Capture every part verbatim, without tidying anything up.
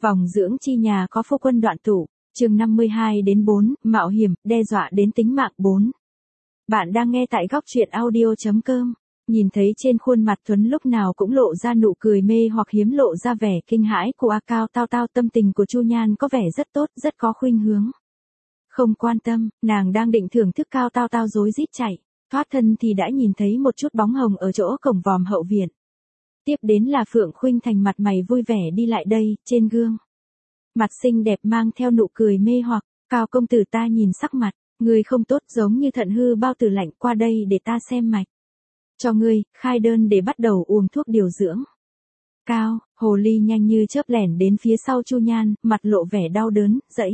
Vòng dưỡng chi nhà có phu quân đoạn tụ, chương năm mươi hai đến bốn, mạo hiểm, đe dọa đến tính mạng bốn. Bạn đang nghe tại góc truyện audio.com. Nhìn thấy trên khuôn mặt Tuấn lúc nào cũng lộ ra nụ cười mê hoặc hiếm lộ ra vẻ kinh hãi của A Cao Tao Tao, tâm tình của Chu Nhan có vẻ rất tốt, rất có khuynh hướng. Không quan tâm, nàng đang định thưởng thức Cao Tao Tao rối rít chạy, thoát thân thì đã nhìn thấy một chút bóng hồng ở chỗ cổng vòm hậu viện. Tiếp đến là Phượng Khuynh Thành mặt mày vui vẻ đi lại đây, trên gương. Mặt xinh đẹp mang theo nụ cười mê hoặc, Cao công tử ta nhìn sắc mặt, người không tốt giống như thận hư bao tử lạnh, qua đây để ta xem mạch. Cho ngươi, khai đơn để bắt đầu uống thuốc điều dưỡng. Cao, hồ ly nhanh như chớp lẻn đến phía sau Chu Nhan, mặt lộ vẻ đau đớn, dẫy.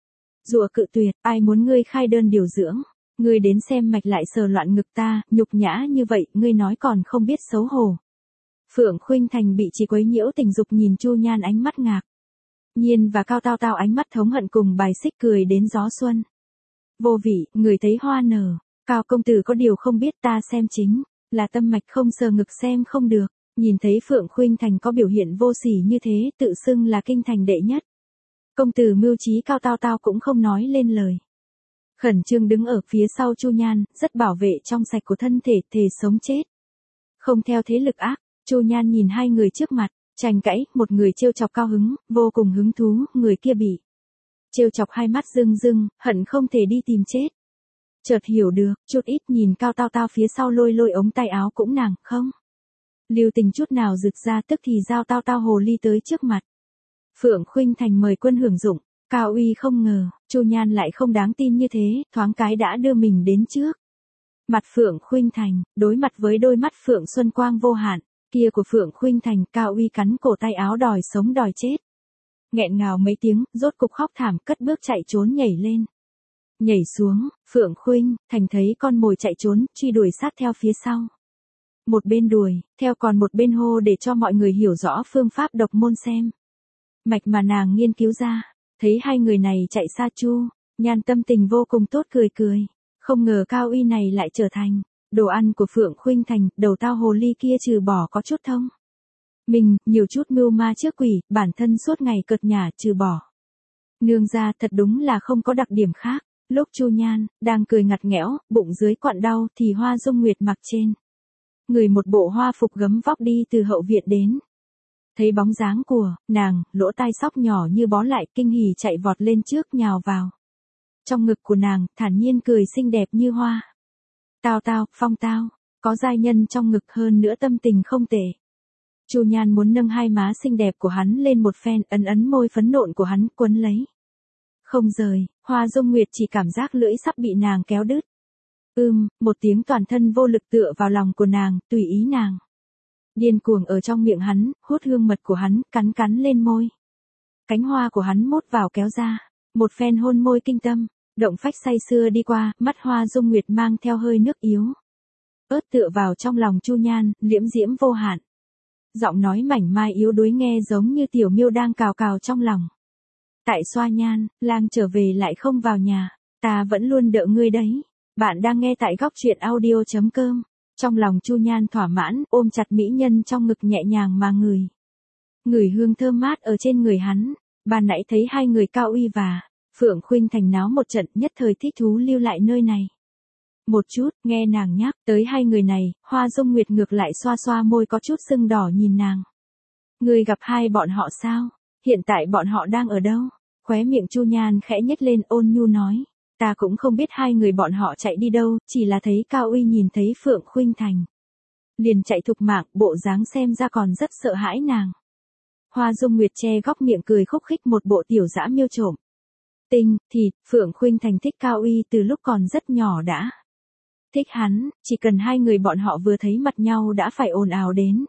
Rụa cự tuyệt, ai muốn ngươi khai đơn điều dưỡng, ngươi đến xem mạch lại sờ loạn ngực ta, nhục nhã như vậy, ngươi nói còn không biết xấu hổ. Phượng Khuynh Thành bị chỉ quấy nhiễu tình dục nhìn Chu Nhan ánh mắt ngạc nhiên và Cao Tao Tao ánh mắt thống hận cùng bài xích cười đến gió xuân. Vô vị, người thấy hoa nở, Cao công tử có điều không biết ta xem chính là tâm mạch, không sờ ngực xem không được. Nhìn thấy Phượng Khuynh Thành có biểu hiện vô sỉ như thế, tự xưng là kinh thành đệ nhất công tử mưu trí, Cao Tao Tao cũng không nói lên lời. Khẩn trương đứng ở phía sau Chu Nhan, rất bảo vệ trong sạch của thân thể, thề sống chết không theo thế lực ác. Chu Nhan nhìn hai người trước mặt, tranh cãi, một người trêu chọc cao hứng, vô cùng hứng thú, người kia bị trêu chọc hai mắt rưng rưng, hận không thể đi tìm chết. Chợt hiểu được, chút ít nhìn Cao Tao Tao phía sau lôi lôi ống tay áo cũng nàng, không lưu tình chút nào rực ra, tức thì giao Tao Tao hồ ly tới trước mặt. Phượng Khuynh Thành mời quân hưởng dụng, Cao uy không ngờ, Chu Nhan lại không đáng tin như thế, thoáng cái đã đưa mình đến trước mặt Phượng Khuynh Thành, đối mặt với đôi mắt Phượng Xuân Quang vô hạn kia của Phượng Khuynh Thành, Cao uy cắn cổ tay áo đòi sống đòi chết. Nghẹn ngào mấy tiếng, rốt cục khóc thảm, cất bước chạy trốn nhảy lên. Nhảy xuống, Phượng Khuynh Thành thấy con mồi chạy trốn, truy đuổi sát theo phía sau. Một bên đuổi, theo còn một bên hô để cho mọi người hiểu rõ phương pháp độc môn xem mạch mà nàng nghiên cứu ra. Thấy hai người này chạy xa Chu Nhan tâm tình vô cùng tốt, cười cười. Không ngờ Cao uy này lại trở thành đồ ăn của Phượng Khuynh Thành, đầu tao hồ ly kia trừ bỏ có chút thông mình, nhiều chút mưu ma trước quỷ, bản thân suốt ngày cợt nhả trừ bỏ nương ra, thật đúng là không có đặc điểm khác. Lúc Chu Nhan đang cười ngặt nghẽo, bụng dưới quặn đau thì Hoa Dung Nguyệt mặc trên người một bộ hoa phục gấm vóc đi từ hậu viện đến. Thấy bóng dáng của nàng, lỗ tai sóc nhỏ như bó lại, kinh hỉ chạy vọt lên trước, nhào vào trong ngực của nàng, thản nhiên cười xinh đẹp như hoa. Tao Tao, phong tao, có giai nhân trong ngực, hơn nữa tâm tình không tệ. Chu Nhan muốn nâng hai má xinh đẹp của hắn lên một phen, ấn ấn môi phấn nộn của hắn, quấn lấy không rời. Hoa Dung Nguyệt chỉ cảm giác lưỡi sắp bị nàng kéo đứt. Ưm, một tiếng, toàn thân vô lực tựa vào lòng của nàng, tùy ý nàng điên cuồng ở trong miệng hắn, hút hương mật của hắn, cắn cắn lên môi. Cánh hoa của hắn mốt vào kéo ra, một phen hôn môi kinh tâm, động phách say sưa đi qua, mắt Hoa Dung Nguyệt mang theo hơi nước yếu ớt tựa vào trong lòng Chu Nhan, liễm diễm vô hạn. Giọng nói mảnh mai yếu đuối nghe giống như tiểu miêu đang cào cào trong lòng. Tại Xoa Nhan, lang trở về lại không vào nhà, ta vẫn luôn đợi ngươi đấy. Bạn đang nghe tại góc truyện audio.com. Trong lòng Chu Nhan thỏa mãn, ôm chặt mỹ nhân trong ngực nhẹ nhàng mà ngửi. Ngửi hương thơm mát ở trên người hắn. Ban nãy thấy hai người Cao uy và Phượng Khuynh Thành náo một trận, nhất thời thích thú lưu lại nơi này một chút. Nghe nàng nhắc tới hai người này, Hoa Dung Nguyệt ngược lại xoa xoa môi có chút sưng đỏ nhìn nàng. Ngươi gặp hai bọn họ sao? Hiện tại bọn họ đang ở đâu? Khóe miệng Chu Nhan khẽ nhếch lên, ôn nhu nói. Ta cũng không biết hai người bọn họ chạy đi đâu, chỉ là thấy Cao uy nhìn thấy Phượng Khuynh Thành liền chạy thục mạng, bộ dáng xem ra còn rất sợ hãi nàng. Hoa Dung Nguyệt che góc miệng cười khúc khích, một bộ tiểu dã miêu trộm tinh thịt. Phượng Khuynh Thành thích Cao uy từ lúc còn rất nhỏ đã thích hắn, chỉ cần hai người bọn họ vừa thấy mặt nhau đã phải ồn ào đến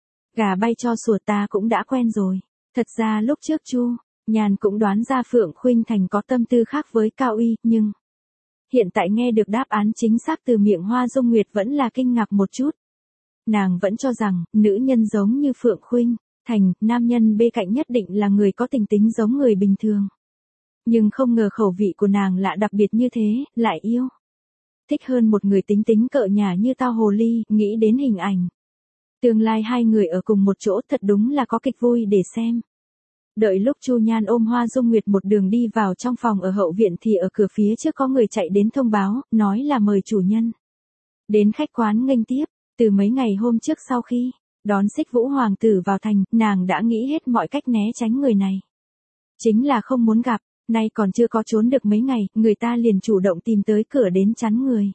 gà bay cho sủa, ta cũng đã quen rồi. Thật ra lúc trước Chu Nhan cũng đoán ra Phượng Khuynh Thành có tâm tư khác với Cao uy, nhưng hiện tại nghe được đáp án chính xác từ miệng Hoa Dung Nguyệt vẫn là kinh ngạc một chút. Nàng vẫn cho rằng, nữ nhân giống như Phượng Khuynh Thành, nam nhân bên cạnh nhất định là người có tình tính giống người bình thường. Nhưng không ngờ khẩu vị của nàng lạ đặc biệt như thế, lại yêu thích hơn một người tính tính cợ nhà như tao hồ ly. Nghĩ đến hình ảnh tương lai hai người ở cùng một chỗ, thật đúng là có kịch vui để xem. Đợi lúc Chu Nhan ôm Hoa Dung Nguyệt một đường đi vào trong phòng ở hậu viện thì ở cửa phía trước có người chạy đến thông báo, nói là mời chủ nhân đến khách quán nghênh tiếp. Từ mấy ngày hôm trước sau khi đón Xích Vũ hoàng tử vào thành, nàng đã nghĩ hết mọi cách né tránh người này. Chính là không muốn gặp, nay còn chưa có trốn được mấy ngày, người ta liền chủ động tìm tới cửa đến chắn người.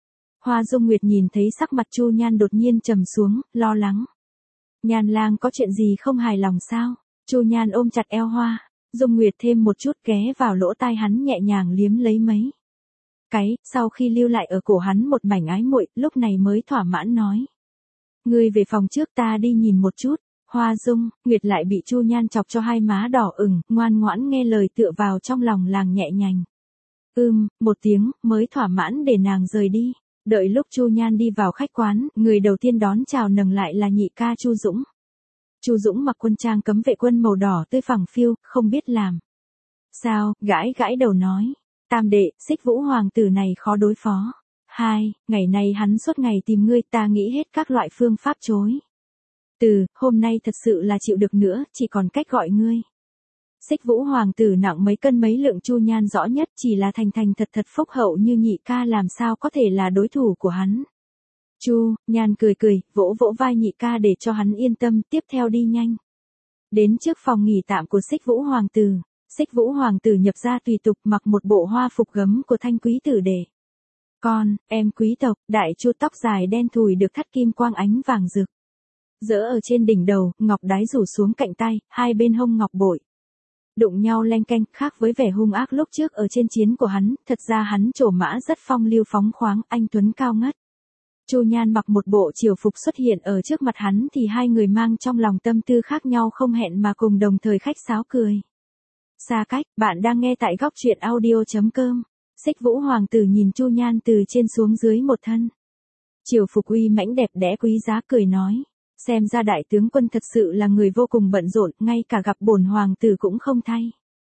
Hoa Dung Nguyệt nhìn thấy sắc mặt Chu Nhan đột nhiên trầm xuống, lo lắng. Nhan lang có chuyện gì không hài lòng sao? Chu Nhan ôm chặt eo Hoa Dung Nguyệt thêm một chút ghé vào lỗ tai hắn nhẹ nhàng liếm lấy mấy cái, sau khi lưu lại ở cổ hắn một mảnh ái muội, lúc này mới thỏa mãn nói. Ngươi về phòng trước, ta đi nhìn một chút. Hoa Dung Nguyệt lại bị Chu Nhan chọc cho hai má đỏ ửng, ngoan ngoãn nghe lời tựa vào trong lòng làng nhẹ nhành. Ưm, một tiếng, mới thỏa mãn để nàng rời đi. Đợi lúc Chu Nhan đi vào khách quán, người đầu tiên đón chào nâng lại là nhị ca Chu Dũng. Chu Dũng mặc quân trang cấm vệ quân màu đỏ tươi phẳng phiu, không biết làm sao, gãi gãi đầu nói. Tam đệ, Xích Vũ hoàng tử này khó đối phó. Hai, ngày nay hắn suốt ngày tìm ngươi, ta nghĩ hết các loại phương pháp chối từ, hôm nay thật sự là chịu được nữa, chỉ còn cách gọi ngươi. Xích Vũ hoàng tử nặng mấy cân mấy lượng, Chu Nhan rõ nhất, chỉ là thành thành thật thật phúc hậu như nhị ca làm sao có thể là đối thủ của hắn. Chu Nhan cười cười, vỗ vỗ vai nhị ca để cho hắn yên tâm, tiếp theo đi nhanh đến trước phòng nghỉ tạm của Xích Vũ hoàng tử. Xích Vũ hoàng tử nhập ra tùy tục, mặc một bộ hoa phục gấm của thanh quý tử để con em quý tộc, đại chu tóc dài đen thùi được thắt kim quang ánh vàng rực rỡ ở trên đỉnh đầu, ngọc đái rủ xuống cạnh tay, hai bên hông ngọc bội đụng nhau leng keng, khác với vẻ hung ác lúc trước ở trên chiến của hắn, thật ra hắn trổ mã rất phong lưu phóng khoáng, anh tuấn cao ngất. Chu Nhan mặc một bộ triều phục xuất hiện ở trước mặt hắn thì hai người mang trong lòng tâm tư khác nhau không hẹn mà cùng đồng thời khách sáo cười. Xa cách, bạn đang nghe tại góc truyện audio chấm com. Xích Vũ hoàng tử nhìn Chu Nhan từ trên xuống dưới một thân triều phục uy mãnh đẹp đẽ quý giá, cười nói. Xem ra đại tướng quân thật sự là người vô cùng bận rộn, ngay cả gặp bổn hoàng tử cũng không thay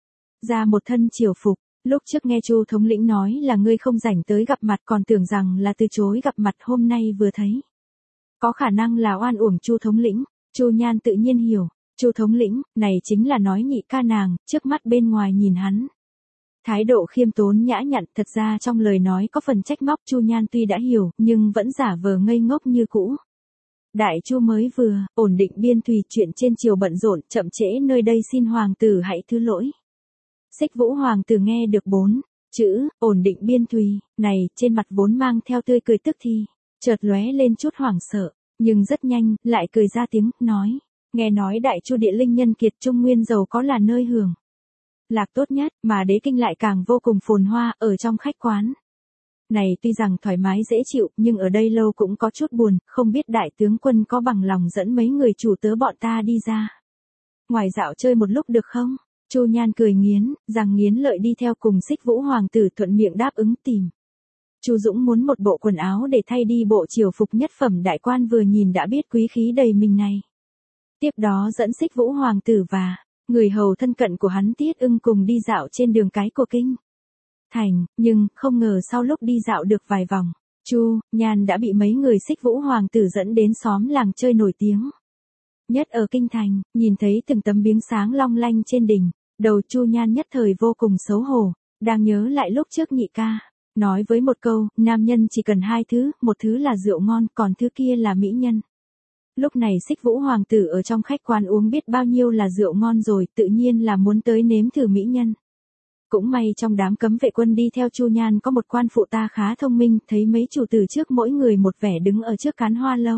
ra một thân triều phục. Lúc trước nghe Chu thống lĩnh nói là ngươi không rảnh tới gặp mặt, còn tưởng rằng là từ chối gặp mặt, hôm nay vừa thấy có khả năng là oan uổng Chu thống lĩnh. Chu Nhan tự nhiên hiểu, Chu thống lĩnh, này chính là nói nhị ca nàng, trước mắt bên ngoài nhìn hắn thái độ khiêm tốn nhã nhặn, thật ra trong lời nói có phần trách móc. Chu Nhan tuy đã hiểu, nhưng vẫn giả vờ ngây ngốc như cũ. Đại Chu mới vừa ổn định biên thùy, chuyện trên triều bận rộn, chậm trễ nơi đây, xin hoàng tử hãy thứ lỗi. Xích Vũ hoàng tử nghe được bốn chữ ổn định biên thùy này, trên mặt vốn mang theo tươi cười tức thì chợt lóe lên chút hoảng sợ, nhưng rất nhanh lại cười ra tiếng, nói. Nghe nói đại chu địa linh nhân kiệt, Trung Nguyên giàu có là nơi hưởng lạc tốt nhất, mà đế kinh lại càng vô cùng phồn hoa. Ở trong khách quán này tuy rằng thoải mái dễ chịu, nhưng ở đây lâu cũng có chút buồn, không biết đại tướng quân có bằng lòng dẫn mấy người chủ tớ bọn ta đi ra ngoài dạo chơi một lúc được không? Chu Nhan cười nghiến rằng nghiến lợi đi theo cùng Xích Vũ hoàng tử, thuận miệng đáp ứng tìm. Chu Dũng muốn một bộ quần áo để thay đi bộ triều phục nhất phẩm đại quan, vừa nhìn đã biết quý khí đầy mình này. Tiếp đó dẫn Xích Vũ hoàng tử và người hầu thân cận của hắn Tiết Ưng cùng đi dạo trên đường cái của kinh thành, nhưng không ngờ sau lúc đi dạo được vài vòng, Chu Nhan đã bị mấy người Xích Vũ hoàng tử dẫn đến xóm làng chơi nổi tiếng nhất ở kinh thành. Nhìn thấy từng tấm biếng sáng long lanh trên đỉnh đầu, Chu Nhan nhất thời vô cùng xấu hổ, đang nhớ lại lúc trước nhị ca nói với một câu, nam nhân chỉ cần hai thứ, một thứ là rượu ngon, còn thứ kia là mỹ nhân. Lúc này Xích Vũ hoàng tử ở trong khách quan uống biết bao nhiêu là rượu ngon rồi, tự nhiên là muốn tới nếm thử mỹ nhân. Cũng may trong đám cấm vệ quân đi theo Chu Nhan có một quan phụ ta khá thông minh, thấy mấy chủ tử trước mỗi người một vẻ đứng ở trước cán hoa lâu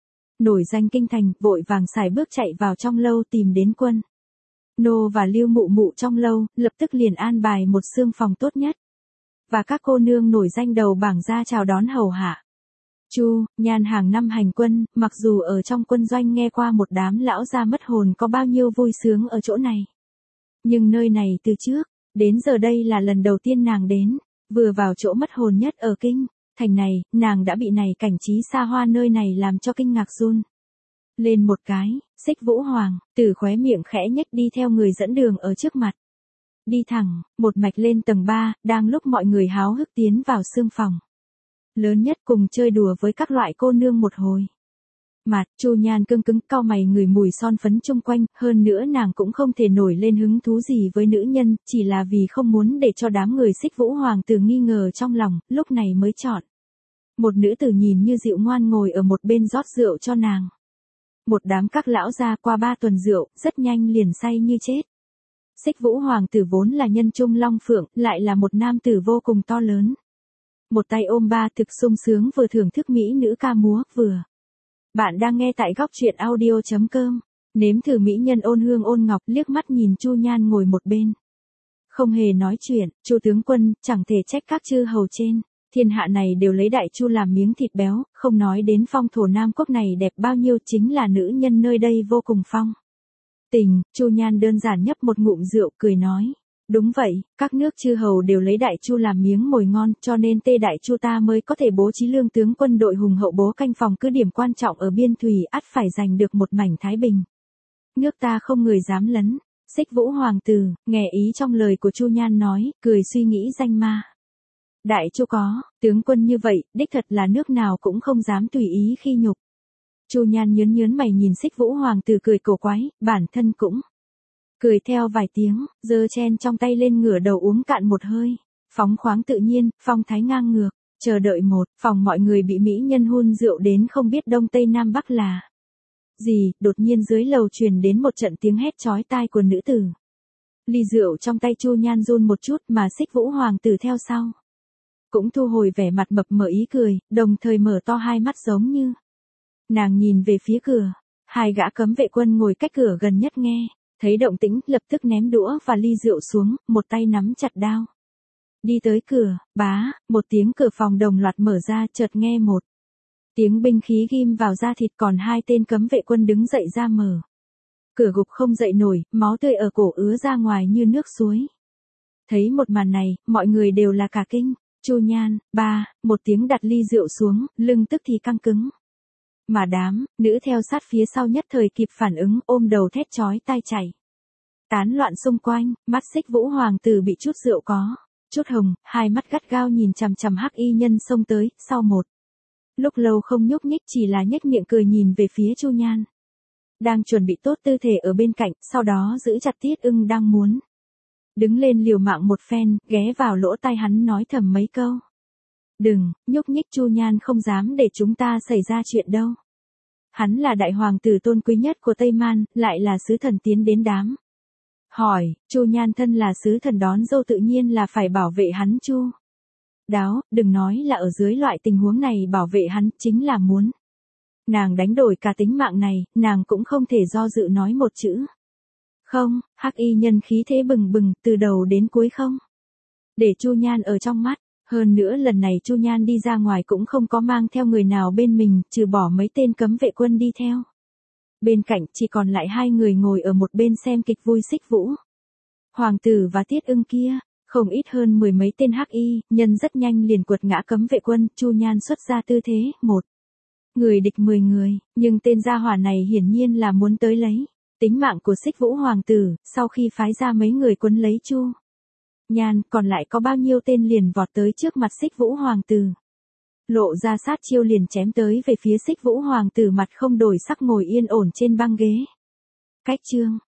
nổi danh kinh thành, vội vàng xài bước chạy vào trong lâu tìm đến quân nô và Lưu mụ mụ trong lâu, lập tức liền an bài một xương phòng tốt nhất và các cô nương nổi danh đầu bảng ra chào đón hầu hạ. Chu Nhan hàng năm hành quân, mặc dù ở trong quân doanh nghe qua một đám lão già mất hồn có bao nhiêu vui sướng ở chỗ này, nhưng nơi này từ trước đến giờ đây là lần đầu tiên nàng đến. Vừa vào chỗ mất hồn nhất ở kinh thành này, nàng đã bị này cảnh trí xa hoa nơi này làm cho kinh ngạc run lên một cái. Xích Vũ hoàng tử khóe miệng khẽ nhếch đi theo người dẫn đường ở trước mặt, đi thẳng một mạch lên tầng ba. Đang lúc mọi người háo hức tiến vào xương phòng lớn nhất cùng chơi đùa với các loại cô nương một hồi, Mặt, Chu Nhan cương cứng cau mày ngửi mùi son phấn chung quanh, hơn nữa nàng cũng không thể nổi lên hứng thú gì với nữ nhân, chỉ là vì không muốn để cho đám người Xích Vũ Hoàng tử nghi ngờ trong lòng, lúc này mới chọn. Một nữ tử nhìn như dịu ngoan ngồi ở một bên rót rượu cho nàng. Một đám các lão gia qua ba tuần rượu, rất nhanh liền say như chết. Xích Vũ Hoàng tử vốn là nhân trung long phượng, lại là một nam tử vô cùng to lớn. Một tay ôm ba thực sung sướng vừa thưởng thức mỹ nữ ca múa, vừa. Bạn đang nghe tại góc truyện audio chấm com. Nếm thử mỹ nhân ôn hương ôn ngọc, liếc mắt nhìn Chu Nhan ngồi một bên. Không hề nói chuyện, Chu tướng quân, chẳng thể trách các chư hầu trên. Thiên hạ này đều lấy đại chu làm miếng thịt béo, không nói đến phong thổ Nam Quốc này đẹp bao nhiêu, chính là nữ nhân nơi đây vô cùng phong tình. Chu Nhan đơn giản nhấp một ngụm rượu, cười nói. Đúng vậy, các nước chư hầu đều lấy đại chu làm miếng mồi ngon, cho nên tê đại chu ta mới có thể bố trí lương tướng quân đội hùng hậu bố canh phòng cứ điểm quan trọng ở biên thùy, ắt phải giành được một mảnh thái bình. Nước ta không người dám lấn. Xích Vũ Hoàng tử, nghe ý trong lời của Chu Nhan nói, cười suy nghĩ danh ma. Đại chu có, tướng quân như vậy, đích thật là nước nào cũng không dám tùy ý khi nhục. Chu Nhan nhớn nhớn mày nhìn Xích Vũ Hoàng tử cười cổ quái, bản thân cũng cười theo vài tiếng, giơ chén trong tay lên ngửa đầu uống cạn một hơi, phóng khoáng tự nhiên, phong thái ngang ngược, chờ đợi một, phòng mọi người bị mỹ nhân hun rượu đến không biết đông tây nam bắc là gì, đột nhiên dưới lầu truyền đến một trận tiếng hét chói tai của nữ tử. Ly rượu trong tay Chu Nhan run một chút mà Xích Vũ Hoàng tử theo sau. Cũng thu hồi vẻ mặt mập mờ ý cười, đồng thời mở to hai mắt giống như. Nàng nhìn về phía cửa, hai gã cấm vệ quân ngồi cách cửa gần nhất nghe, thấy động tĩnh, lập tức ném đũa và ly rượu xuống, một tay nắm chặt đao. Đi tới cửa, bá, một tiếng cửa phòng đồng loạt mở ra, chợt nghe một tiếng binh khí ghim vào da thịt, còn hai tên cấm vệ quân đứng dậy ra mở. Cửa gục không dậy nổi, máu tươi ở cổ ứa ra ngoài như nước suối. Thấy một màn này, mọi người đều là cả kinh. Chu Nhan, ba, một tiếng đặt ly rượu xuống, lưng tức thì căng cứng. Mà đám, nữ theo sát phía sau nhất thời kịp phản ứng, ôm đầu thét chói tai chảy. Tán loạn xung quanh, mắt Xích Vũ Hoàng tử bị chút rượu có chút hồng, hai mắt gắt gao nhìn chằm chằm hắc y nhân xông tới, sau một lúc lâu không nhúc nhích, chỉ là nhếch miệng cười nhìn về phía Chu Nhan. Đang chuẩn bị tốt tư thể ở bên cạnh, sau đó giữ chặt Tiết Ưng đang muốn đứng lên liều mạng một phen, ghé vào lỗ tai hắn nói thầm mấy câu. Đừng, nhúc nhích, Chu Nhan không dám để chúng ta xảy ra chuyện đâu. Hắn là đại hoàng tử tôn quý nhất của Tây Man, lại là sứ thần tiến đến đám. Hỏi, Chu Nhan thân là sứ thần đón dâu tự nhiên là phải bảo vệ hắn chu đáo, đừng nói là ở dưới loại tình huống này bảo vệ hắn, chính là muốn nàng đánh đổi cả tính mạng này, nàng cũng không thể do dự nói một chữ. Không, hắc y nhân khí thế bừng bừng, từ đầu đến cuối không để Chu Nhan ở trong mắt. Hơn nữa lần này Chu Nhan đi ra ngoài cũng không có mang theo người nào bên mình, trừ bỏ mấy tên cấm vệ quân đi theo. Bên cạnh chỉ còn lại hai người ngồi ở một bên xem kịch vui Xích Vũ Hoàng tử và Tiết Ưng kia, không ít hơn mười mấy tên hắc y nhân rất nhanh liền quật ngã cấm vệ quân. Chu Nhan xuất ra tư thế, một người địch mười người, nhưng tên gia hỏa này hiển nhiên là muốn tới lấy tính mạng của Xích Vũ Hoàng tử. Sau khi phái ra mấy người quấn lấy Chu Nhan, còn lại có bao nhiêu tên liền vọt tới trước mặt Xích Vũ Hoàng tử. Lộ ra sát chiêu liền chém tới về phía Xích Vũ Hoàng tử, mặt không đổi sắc ngồi yên ổn trên băng ghế. Cách chương